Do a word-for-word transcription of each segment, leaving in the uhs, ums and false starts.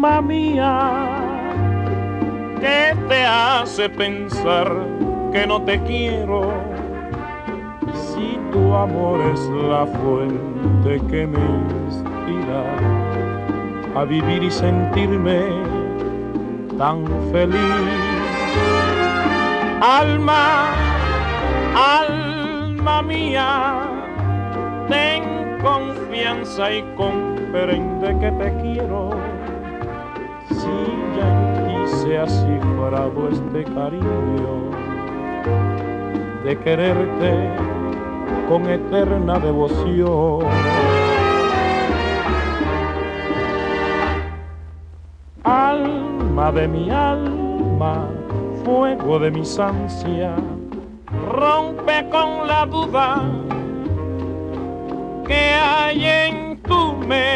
alma mía, ¿qué te hace pensar que no te quiero? Si tu amor es la fuente que me inspira a vivir y sentirme tan feliz. Alma, alma mía, ten confianza y comprende que te quiero. Si ya en ti se ha cifrado este cariño de quererte con eterna devoción. Alma de mi alma, fuego de mis ansias, rompe con la duda que hay en tu mente.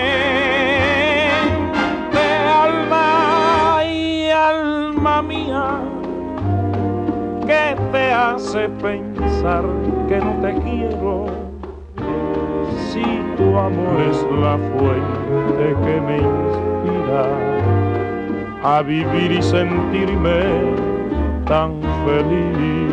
Alma y alma mía, ¿qué te hace pensar que no te quiero? Si tu amor es la fuente que me inspira a vivir y sentirme tan feliz.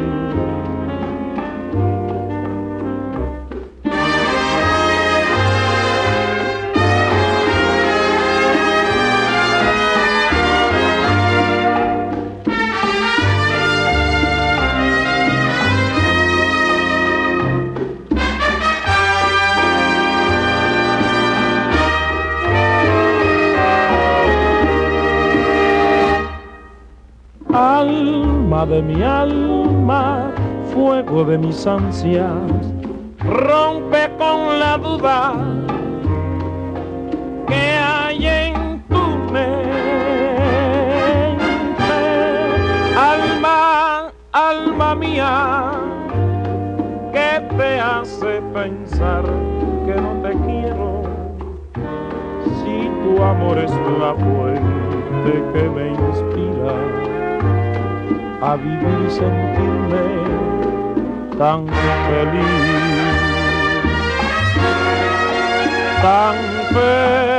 Alma de mi alma, fuego de mis ansias, rompe con la duda que hay en tu mente. Alma, alma mía, ¿qué te hace pensar que no te quiero? Si tu amor es la fuente que me inspira a vivir y sentirme tan feliz, tan feliz.